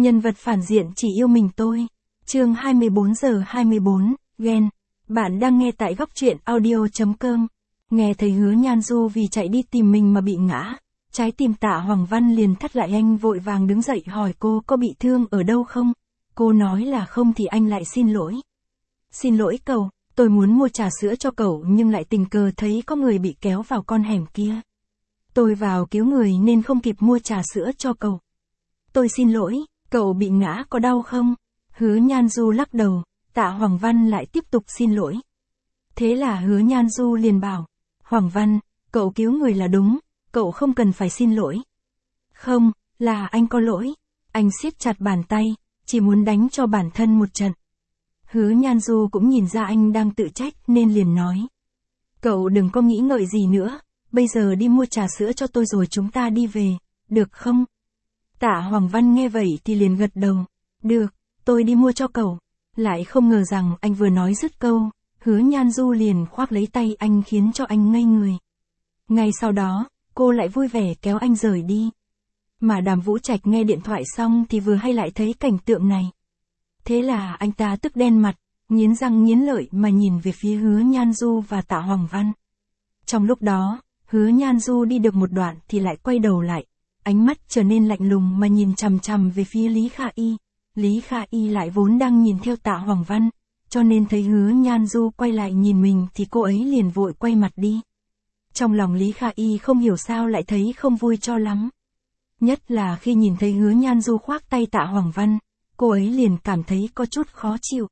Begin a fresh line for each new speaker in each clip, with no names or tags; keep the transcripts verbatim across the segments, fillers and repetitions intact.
Nhân vật phản diện chỉ yêu mình tôi. Chương hai mươi bốn giờ hai mươi bốn, ghen. Bạn đang nghe tại góc truyện audio chấm com. Nghe thấy Hứa Nhan Du vì chạy đi tìm mình mà bị ngã. Trái tim Tạ Hoàng Văn liền thắt lại, anh vội vàng đứng dậy hỏi cô có bị thương ở đâu không? Cô nói là không thì anh lại xin lỗi. Xin lỗi cậu, tôi muốn mua trà sữa cho cậu nhưng lại tình cờ thấy có người bị kéo vào con hẻm kia. Tôi vào cứu người nên không kịp mua trà sữa cho cậu. Tôi xin lỗi, cậu bị ngã có đau không? Hứa Nhan Du lắc đầu, Tạ Hoàng Văn lại tiếp tục xin lỗi. Thế là Hứa Nhan Du liền bảo, Hoàng Văn, cậu cứu người là đúng, cậu không cần phải xin lỗi. Không, là anh có lỗi. Anh siết chặt bàn tay, chỉ muốn đánh cho bản thân một trận. Hứa Nhan Du cũng nhìn ra anh đang tự trách nên liền nói. Cậu đừng có nghĩ ngợi gì nữa, bây giờ đi mua trà sữa cho tôi rồi chúng ta đi về, được không? Tạ Hoàng Văn nghe vậy thì liền gật đầu. Được, tôi đi mua cho cậu. Lại không ngờ rằng anh vừa nói dứt câu, Hứa Nhan Du liền khoác lấy tay anh khiến cho anh ngây người. Ngay sau đó, cô lại vui vẻ kéo anh rời đi. Mà Đàm Vũ Trạch nghe điện thoại xong thì vừa hay lại thấy cảnh tượng này. Thế là anh ta tức đen mặt, nghiến răng nghiến lợi mà nhìn về phía Hứa Nhan Du và Tạ Hoàng Văn. Trong lúc đó, Hứa Nhan Du đi được một đoạn thì lại quay đầu lại, ánh mắt trở nên lạnh lùng mà nhìn chằm chằm về phía Lý Kha Y. Lý Kha Y lại vốn đang nhìn theo Tạ Hoàng Văn, cho nên thấy Hứa Nhan Du quay lại nhìn mình thì cô ấy liền vội quay mặt đi. Trong lòng Lý Kha Y không hiểu sao lại thấy không vui cho lắm. Nhất là khi nhìn thấy Hứa Nhan Du khoác tay Tạ Hoàng Văn, cô ấy liền cảm thấy có chút khó chịu.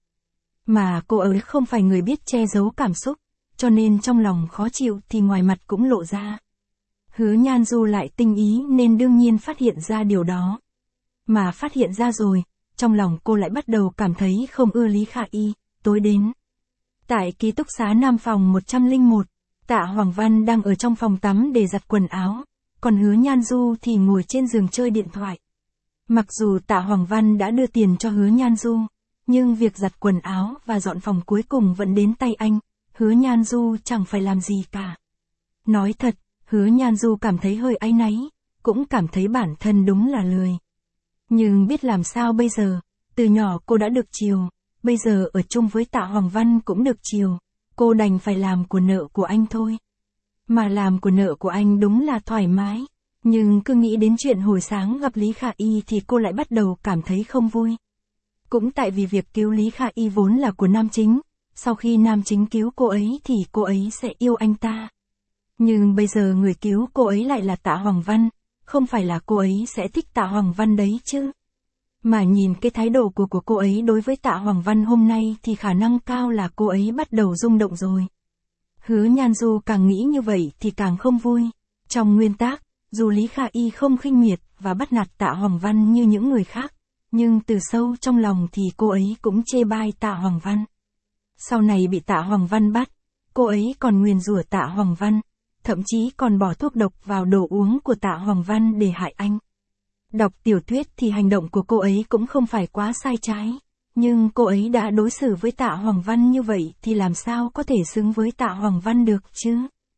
Mà cô ấy không phải người biết che giấu cảm xúc, cho nên trong lòng khó chịu thì ngoài mặt cũng lộ ra. Hứa Nhan Du lại tinh ý nên đương nhiên phát hiện ra điều đó. Mà phát hiện ra rồi, trong lòng cô lại bắt đầu cảm thấy không ưa Lý Kha Y. Tối đến, tại ký túc xá Nam phòng một trăm lẻ một, Tạ Hoàng Văn đang ở trong phòng tắm để giặt quần áo, còn Hứa Nhan Du thì ngồi trên giường chơi điện thoại. Mặc dù Tạ Hoàng Văn đã đưa tiền cho Hứa Nhan Du, nhưng việc giặt quần áo và dọn phòng cuối cùng vẫn đến tay anh. Hứa Nhan Du chẳng phải làm gì cả. Nói thật, Hứa Nhan Du cảm thấy hơi áy náy, cũng cảm thấy bản thân đúng là lười. Nhưng biết làm sao bây giờ, từ nhỏ cô đã được chiều, bây giờ ở chung với Tạ Hoàng Văn cũng được chiều, cô đành phải làm của nợ của anh thôi. Mà làm của nợ của anh đúng là thoải mái, nhưng cứ nghĩ đến chuyện hồi sáng gặp Lý Kha Y thì cô lại bắt đầu cảm thấy không vui. Cũng tại vì việc cứu Lý Kha Y vốn là của nam chính, sau khi nam chính cứu cô ấy thì cô ấy sẽ yêu anh ta. Nhưng bây giờ người cứu cô ấy lại là Tạ Hoàng Văn, không phải là cô ấy sẽ thích Tạ Hoàng Văn đấy chứ. Mà nhìn cái thái độ của của cô ấy đối với Tạ Hoàng Văn hôm nay thì khả năng cao là cô ấy bắt đầu rung động rồi. Hứa Nhan Du càng nghĩ như vậy thì càng không vui. Trong nguyên tắc, dù Lý Kha Y không khinh miệt và bắt nạt Tạ Hoàng Văn như những người khác, nhưng từ sâu trong lòng thì cô ấy cũng chê bai Tạ Hoàng Văn. Sau này bị Tạ Hoàng Văn bắt, cô ấy còn nguyền rủa Tạ Hoàng Văn, thậm chí còn bỏ thuốc độc vào đồ uống của Tạ Hoàng Văn để hại anh. Đọc tiểu thuyết thì hành động của cô ấy cũng không phải quá sai trái, nhưng cô ấy đã đối xử với Tạ Hoàng Văn như vậy thì làm sao có thể xứng với Tạ Hoàng Văn được chứ?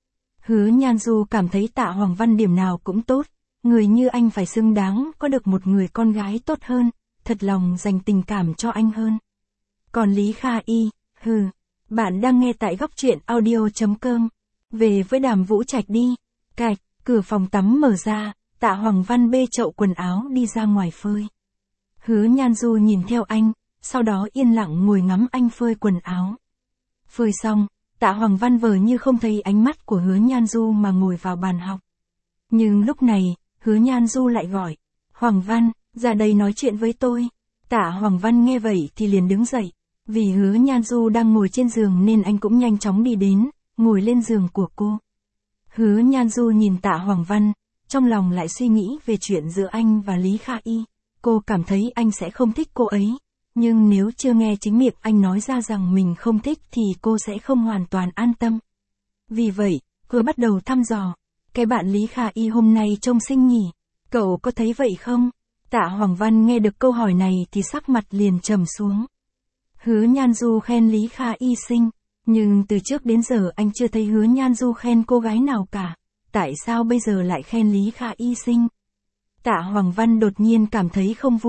Hứa Nhan Du cảm thấy Tạ Hoàng Văn điểm nào cũng tốt, người như anh phải xứng đáng có được một người con gái tốt hơn, thật lòng dành tình cảm cho anh hơn. Còn Lý Kha Y, hừ, bạn đang nghe tại góc truyện audio chấm com. Về với Đàm Vũ Trạch đi. Cạch, cửa phòng tắm mở ra, Tạ Hoàng Văn bê chậu quần áo đi ra ngoài phơi. Hứa Nhan Du nhìn theo anh, sau đó yên lặng ngồi ngắm anh phơi quần áo. Phơi xong, Tạ Hoàng Văn vờ như không thấy ánh mắt của Hứa Nhan Du mà ngồi vào bàn học. Nhưng lúc này, Hứa Nhan Du lại gọi, Hoàng Văn, ra đây nói chuyện với tôi. Tạ Hoàng Văn nghe vậy thì liền đứng dậy, vì Hứa Nhan Du đang ngồi trên giường nên anh cũng nhanh chóng đi đến, ngồi lên giường của cô. Hứa Nhan Du nhìn Tạ Hoàng Văn, trong lòng lại suy nghĩ về chuyện giữa anh và Lý Kha Y. Cô cảm thấy anh sẽ không thích cô ấy, nhưng nếu chưa nghe chính miệng anh nói ra rằng mình không thích thì cô sẽ không hoàn toàn an tâm. Vì vậy, cô bắt đầu thăm dò, cái bạn Lý Kha Y hôm nay trông xinh nhỉ, cậu có thấy vậy không? Tạ Hoàng Văn nghe được câu hỏi này thì sắc mặt liền trầm xuống. Hứa Nhan Du khen Lý Kha Y xinh, nhưng từ trước đến giờ anh chưa thấy Hứa Nhan Du khen cô gái nào cả, tại sao bây giờ lại khen Lý Kha Y xinh? Tạ Hoàng Văn đột nhiên cảm thấy không vui,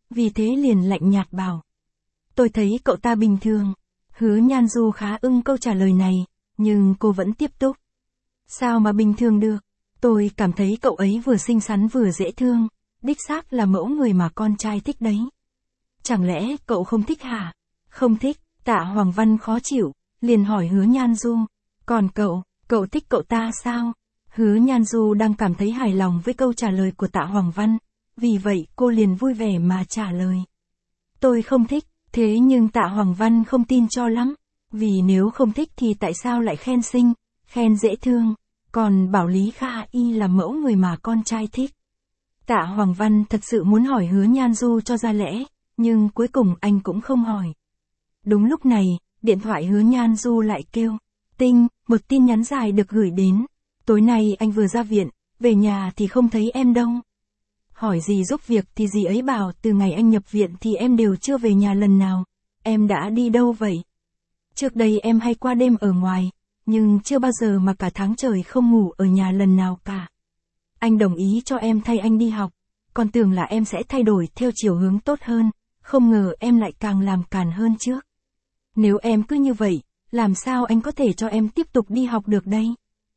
vì thế liền lạnh nhạt bảo. Tôi thấy cậu ta bình thường. Hứa Nhan Du khá ưng câu trả lời này, nhưng cô vẫn tiếp tục. Sao mà bình thường được? Tôi cảm thấy cậu ấy vừa xinh xắn vừa dễ thương, đích xác là mẫu người mà con trai thích đấy. Chẳng lẽ cậu không thích hả? Không thích, Tạ Hoàng Văn khó chịu, liền hỏi Hứa Nhan Du. Còn cậu, cậu thích cậu ta sao? Hứa Nhan Du đang cảm thấy hài lòng với câu trả lời của Tạ Hoàng Văn, vì vậy cô liền vui vẻ mà trả lời. Tôi không thích, thế nhưng Tạ Hoàng Văn không tin cho lắm, vì nếu không thích thì tại sao lại khen xinh, khen dễ thương, còn bảo Lý Kha Y là mẫu người mà con trai thích. Tạ Hoàng Văn thật sự muốn hỏi Hứa Nhan Du cho ra lẽ, nhưng cuối cùng anh cũng không hỏi. Đúng lúc này, điện thoại Hứa Nhan Du lại kêu. Tinh, một tin nhắn dài được gửi đến. Tối nay anh vừa ra viện, về nhà thì không thấy em đâu. Hỏi gì giúp việc thì dì ấy bảo từ ngày anh nhập viện thì em đều chưa về nhà lần nào. Em đã đi đâu vậy? Trước đây em hay qua đêm ở ngoài, nhưng chưa bao giờ mà cả tháng trời không ngủ ở nhà lần nào cả. Anh đồng ý cho em thay anh đi học, còn tưởng là em sẽ thay đổi theo chiều hướng tốt hơn, không ngờ em lại càng làm càn hơn trước. Nếu em cứ như vậy, làm sao anh có thể cho em tiếp tục đi học được đây?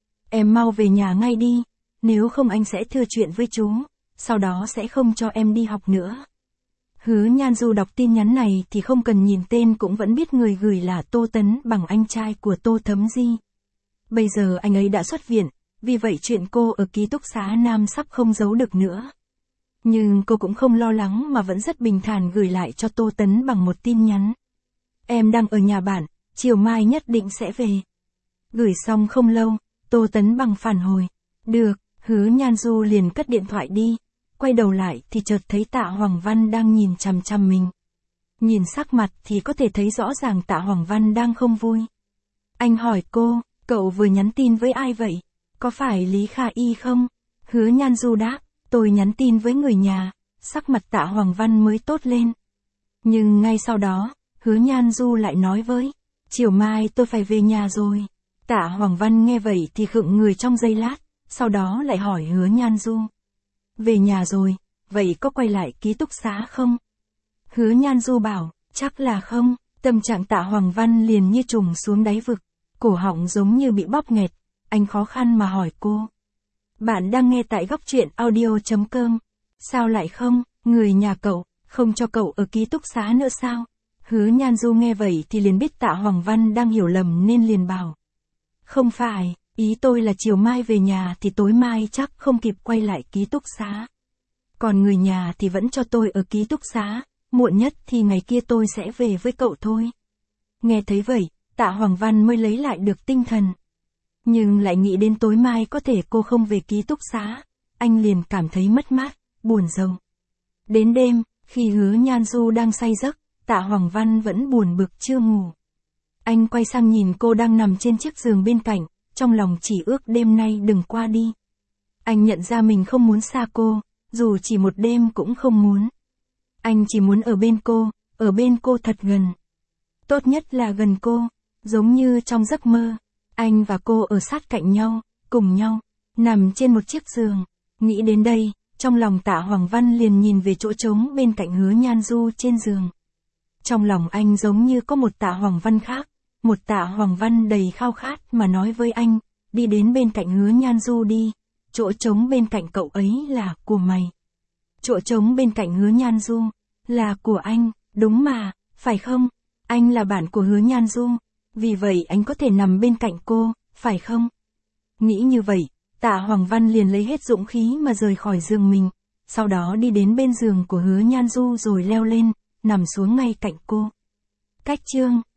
Em mau về nhà ngay đi, nếu không anh sẽ thưa chuyện với chú, sau đó sẽ không cho em đi học nữa. Hứa Nhan Du đọc tin nhắn này thì không cần nhìn tên cũng vẫn biết người gửi là Tô Tấn Bằng, anh trai của Tô Thấm Di. Bây giờ anh ấy đã xuất viện, vì vậy chuyện cô ở ký túc xá Nam sắp không giấu được nữa. Nhưng cô cũng không lo lắng mà vẫn rất bình thản gửi lại cho Tô Tấn Bằng một tin nhắn. Em đang ở nhà bạn, chiều mai nhất định sẽ về. Gửi xong không lâu, Tô Tấn Bằng phản hồi. Được, Hứa Nhan Du liền cất điện thoại đi. Quay đầu lại thì chợt thấy Tạ Hoàng Văn đang nhìn chằm chằm mình. Nhìn sắc mặt thì có thể thấy rõ ràng Tạ Hoàng Văn đang không vui. Anh hỏi cô, cậu vừa nhắn tin với ai vậy? Có phải Lý Kha Y không? Hứa Nhan Du đáp, tôi nhắn tin với người nhà. Sắc mặt Tạ Hoàng Văn mới tốt lên. Nhưng ngay sau đó, Hứa Nhan Du lại nói với, chiều mai tôi phải về nhà rồi. Tạ Hoàng Văn nghe vậy thì khựng người trong giây lát, sau đó lại hỏi Hứa Nhan Du. Về nhà rồi, vậy có quay lại ký túc xá không? Hứa Nhan Du bảo, chắc là không. Tâm trạng Tạ Hoàng Văn liền như trùng xuống đáy vực, cổ họng giống như bị bóp nghẹt, anh khó khăn mà hỏi cô. Bạn đang nghe tại góc truyện audio chấm com. Sao lại không, người nhà cậu, không cho cậu ở ký túc xá nữa sao? Hứa Nhan Du nghe vậy thì liền biết Tạ Hoàng Văn đang hiểu lầm nên liền bảo. Không phải, ý tôi là chiều mai về nhà thì tối mai chắc không kịp quay lại ký túc xá. Còn người nhà thì vẫn cho tôi ở ký túc xá, muộn nhất thì ngày kia tôi sẽ về với cậu thôi. Nghe thấy vậy, Tạ Hoàng Văn mới lấy lại được tinh thần. Nhưng lại nghĩ đến tối mai có thể cô không về ký túc xá, anh liền cảm thấy mất mát, buồn rầu. Đến đêm, khi Hứa Nhan Du đang say giấc, Tạ Hoàng Văn vẫn buồn bực chưa ngủ. Anh quay sang nhìn cô đang nằm trên chiếc giường bên cạnh, trong lòng chỉ ước đêm nay đừng qua đi. Anh nhận ra mình không muốn xa cô, dù chỉ một đêm cũng không muốn. Anh chỉ muốn ở bên cô, ở bên cô thật gần. Tốt nhất là gần cô, giống như trong giấc mơ. Anh và cô ở sát cạnh nhau, cùng nhau, nằm trên một chiếc giường. Nghĩ đến đây, trong lòng Tạ Hoàng Văn liền nhìn về chỗ trống bên cạnh Hứa Nhan Du trên giường. Trong lòng anh giống như có một Tạ Hoàng Văn khác, một Tạ Hoàng Văn đầy khao khát mà nói với anh, đi đến bên cạnh Hứa Nhan Du đi, chỗ trống bên cạnh cậu ấy là của mày. Chỗ trống bên cạnh Hứa Nhan Du, là của anh, đúng mà, phải không? Anh là bạn của Hứa Nhan Du, vì vậy anh có thể nằm bên cạnh cô, phải không? Nghĩ như vậy, Tạ Hoàng Văn liền lấy hết dũng khí mà rời khỏi giường mình, sau đó đi đến bên giường của Hứa Nhan Du rồi leo lên, nằm xuống ngay cạnh cô. Cách chương